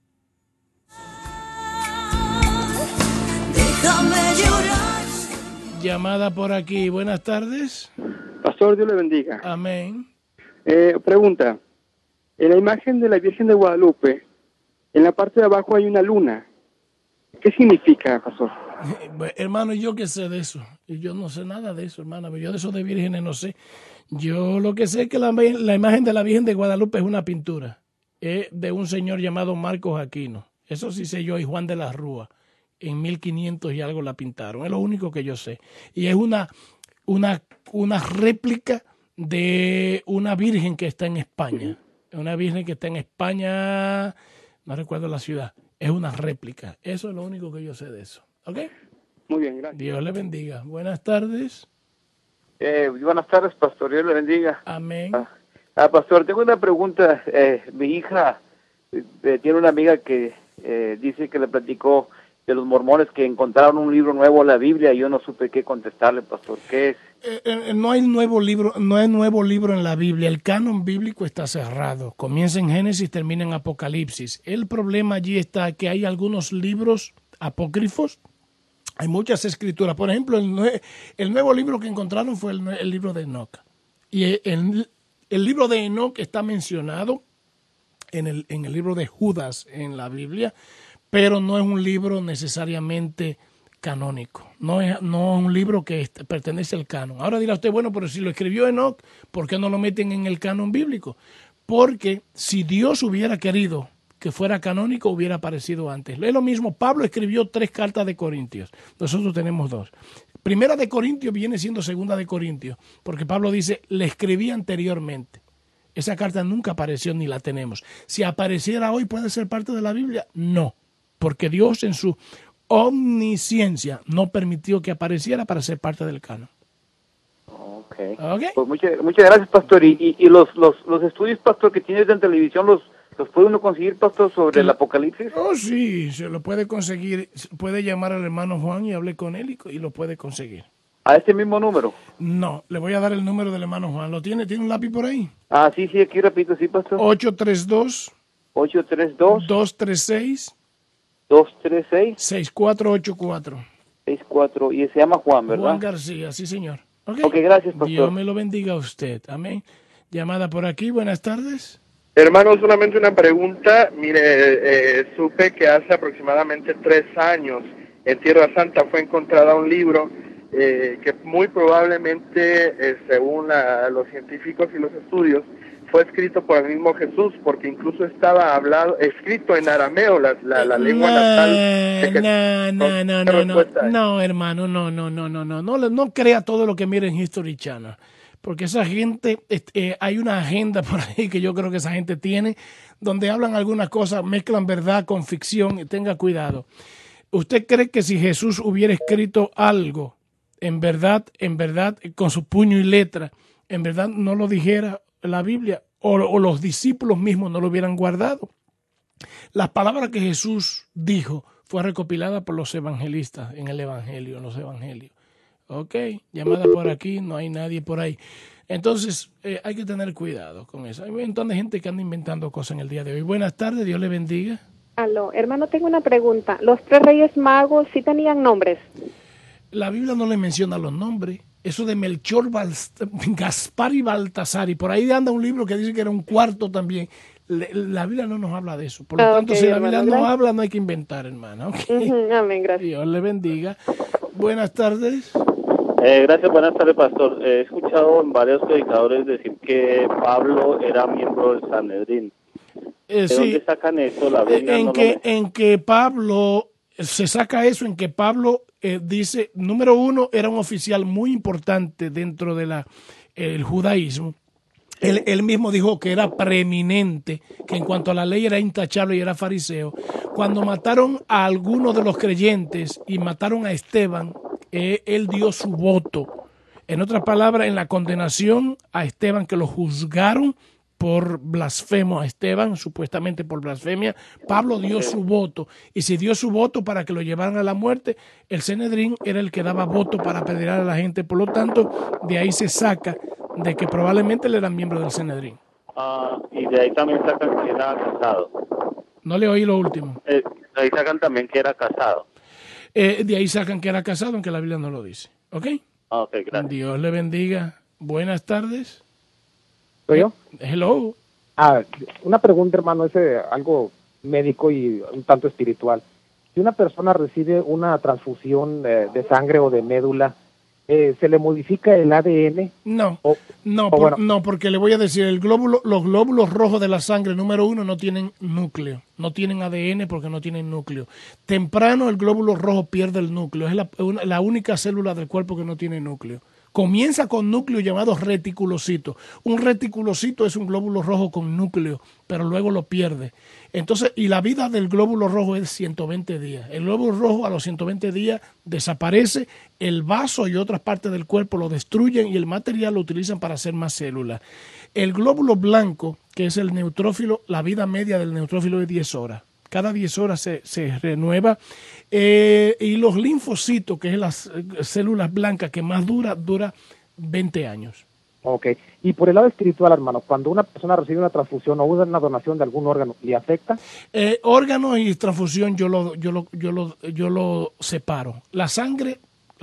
Déjame llorar. Llamada por aquí. Buenas tardes. Pastor, Dios le bendiga. Amén. Pregunta. En la imagen de la Virgen de Guadalupe, en la parte de abajo hay una luna. ¿Qué significa, pastor? Hermano, yo qué sé de eso. Yo no sé nada de eso, hermano. Yo de eso de vírgenes no sé. Yo lo que sé es que la imagen de la Virgen de Guadalupe es una pintura. Es de un señor llamado Marcos Aquino. Eso sí sé yo, y Juan de la Rúa. En 1500 y algo la pintaron. Es lo único que yo sé. Y es una réplica de una virgen que está en España. Una virgen que está en España, no recuerdo la ciudad. Es una réplica. Eso es lo único que yo sé de eso. ¿Ok? Muy bien, gracias. Dios le bendiga. Buenas tardes. Buenas tardes, pastor. Dios le bendiga. Amén. Pastor, tengo una pregunta. Mi hija tiene una amiga que dice que le platicó de los mormones que encontraron un libro nuevo en la Biblia y yo no supe qué contestarle, pastor. ¿Qué es? No hay nuevo libro en la Biblia. El canon bíblico está cerrado. Comienza en Génesis, termina en Apocalipsis. El problema allí está que hay algunos libros apócrifos. Hay muchas escrituras. Por ejemplo, el nuevo libro que encontraron fue el libro de Enoch. Y el libro de Enoch está mencionado en el libro de Judas en la Biblia, pero no es un libro necesariamente canónico, no es un libro que pertenece al canon. Ahora dirá usted, bueno, pero si lo escribió Enoc, ¿por qué no lo meten en el canon bíblico? Porque si Dios hubiera querido que fuera canónico, hubiera aparecido antes. Es lo mismo, Pablo escribió 3 cartas de Corintios, nosotros tenemos 2. Primera de Corintios viene siendo Segunda de Corintios, porque Pablo dice, le escribí anteriormente. Esa carta nunca apareció ni la tenemos. Si apareciera hoy, ¿puede ser parte de la Biblia? No, porque Dios en su omnisciencia no permitió que apareciera para ser parte del canon. Okay. Okay. Pues muchas gracias, pastor. Y los estudios, pastor, que tienes en televisión, ¿los puede uno conseguir, pastor, sobre el Apocalipsis? Oh, sí, se lo puede conseguir. Puede llamar al hermano Juan y hablé con él y lo puede conseguir. ¿A este mismo número? No, le voy a dar el número del hermano Juan. ¿Lo tiene? ¿Tiene un lápiz por ahí? Ah, sí, aquí repito, sí, pastor. 832 236 6484. 64, y se llama Juan, ¿verdad? Juan García, sí, señor. Ok, gracias, pastor. Dios me lo bendiga a usted. Amén. Llamada por aquí, buenas tardes. Hermano, solamente una pregunta. Mire, supe que hace aproximadamente 3 años en Tierra Santa fue encontrado un libro que muy probablemente, según los científicos y los estudios, fue escrito por el mismo Jesús, porque incluso estaba escrito en arameo, la lengua natal. No, hermano, no crea todo lo que mira en History Channel, porque esa gente, hay una agenda por ahí que yo creo que esa gente tiene, donde hablan algunas cosas, mezclan verdad con ficción, tenga cuidado. ¿Usted cree que si Jesús hubiera escrito algo, en verdad, con su puño y letra, en verdad no lo dijera la Biblia, o los discípulos mismos no lo hubieran guardado? Las palabras que Jesús dijo fue recopilada por los evangelistas en el evangelio, en los evangelios. Ok, llamada por aquí, no hay nadie por ahí. Entonces, hay que tener cuidado con eso. Hay un montón de gente que anda inventando cosas en el día de hoy. Buenas tardes, Dios le bendiga. Aló, hermano, tengo una pregunta. ¿Los 3 reyes magos sí tenían nombres? La Biblia no le menciona los nombres. Eso de Melchor, Gaspar y Baltasar, y por ahí anda un libro que dice que era un cuarto también. La Biblia no nos habla de eso. Por lo tanto, si la Biblia no habla, no hay que inventar, hermano. Okay. Amén, gracias. Dios le bendiga. Buenas tardes. Gracias, buenas tardes, pastor. He escuchado en varios predicadores decir que Pablo era miembro del Sanedrín. ¿De dónde sacan eso? La Biblia en que Pablo, se saca eso en que Pablo dice, número 1, era un oficial muy importante dentro de el judaísmo. Él mismo dijo que era preeminente, que en cuanto a la ley era intachable y era fariseo. Cuando mataron a algunos de los creyentes y mataron a Esteban, él dio su voto. En otras palabras, en la condenación a Esteban, que lo juzgaron por blasfemo a Esteban, supuestamente por blasfemia, Pablo dio su voto, y si dio su voto para que lo llevaran a la muerte, el Sanedrín era el que daba voto para apedrear a la gente. Por lo tanto, de ahí se saca de que probablemente él era miembro del Sanedrín. Y de ahí también sacan que era casado. No le oí lo último. De ahí sacan también que era casado. De ahí sacan que era casado, aunque la Biblia no lo dice. ¿Ok? Ok, gracias. Dios le bendiga. Buenas tardes. ¿Soy yo? Hello. Una pregunta, hermano, es algo médico y un tanto espiritual. Si una persona recibe una transfusión de sangre o de médula, ¿se le modifica el ADN? No, porque le voy a decir, los glóbulos rojos de la sangre, número 1, no tienen núcleo, no tienen ADN porque no tienen núcleo. Temprano el glóbulo rojo pierde el núcleo, es la única célula del cuerpo que no tiene núcleo. Comienza con núcleo llamado reticulocito. Un reticulocito es un glóbulo rojo con núcleo, pero luego lo pierde. Entonces, y la vida del glóbulo rojo es 120 días. El glóbulo rojo a los 120 días desaparece, el vaso y otras partes del cuerpo lo destruyen y el material lo utilizan para hacer más células. El glóbulo blanco, que es el neutrófilo, la vida media del neutrófilo es 10 horas. Cada 10 horas se renueva. Y los linfocitos, que es las células blancas que más dura 20 años. Ok. Y por el lado espiritual, hermano, cuando una persona recibe una transfusión o una donación de algún órgano, ¿le afecta? Órganos y transfusión yo lo separo. La sangre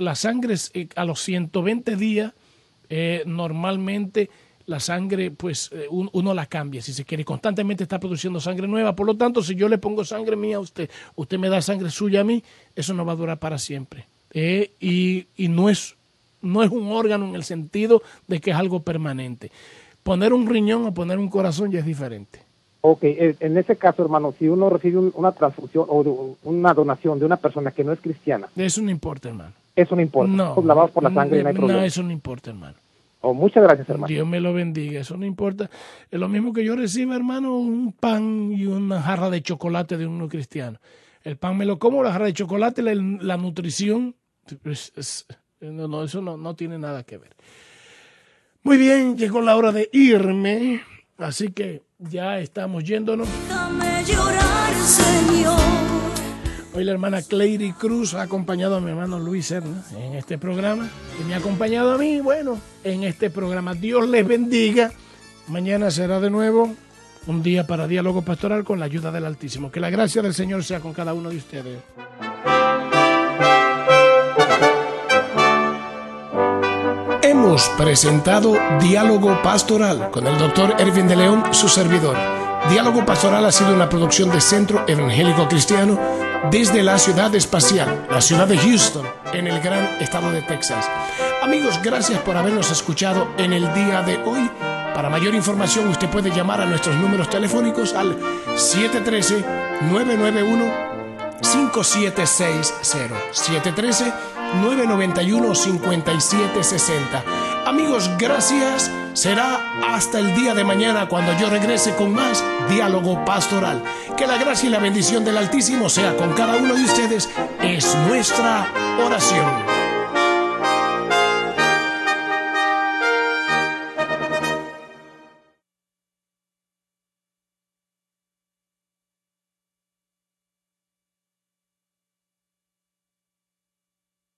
a los 120 días normalmente la sangre, pues uno la cambia si se quiere, constantemente está produciendo sangre nueva. Por lo tanto, si yo le pongo sangre mía a usted me da sangre suya a mí, eso no va a durar para siempre. y no es un órgano en el sentido de que es algo permanente. Poner un riñón o poner un corazón ya es diferente. Ok, en ese caso, hermano, si uno recibe una transfusión o una donación de una persona que no es cristiana. Eso no importa, hermano. Eso no importa. No. Pues lavados por la sangre no hay problema. No, eso no importa, hermano. Oh, muchas gracias, hermano. Dios me lo bendiga, eso no importa. Es lo mismo que yo reciba, hermano, un pan y una jarra de chocolate de uno cristiano. El pan me lo como, la jarra de chocolate, la nutrición, no, eso no tiene nada que ver. Muy bien, llegó la hora de irme, así que ya estamos yéndonos. Déjame llorar, Señor. Hoy la hermana Cleiry Cruz ha acompañado a mi hermano Luis Serna en este programa y me ha acompañado a mí, bueno, en este programa. Dios les bendiga. Mañana será de nuevo un día para diálogo pastoral con la ayuda del Altísimo. Que la gracia del Señor sea con cada uno de ustedes. Hemos presentado Diálogo Pastoral con el Dr. Erwin de León, su servidor. Diálogo Pastoral ha sido una producción de Centro Evangélico Cristiano desde la ciudad espacial, la ciudad de Houston, en el gran estado de Texas. Amigos, gracias por habernos escuchado en el día de hoy. Para mayor información, usted puede llamar a nuestros números telefónicos al 713-991-5760. 713-991-5760. Amigos, gracias. Será hasta el día de mañana cuando yo regrese con más Diálogo Pastoral. Que la gracia y la bendición del Altísimo sea con cada uno de ustedes. Es nuestra oración.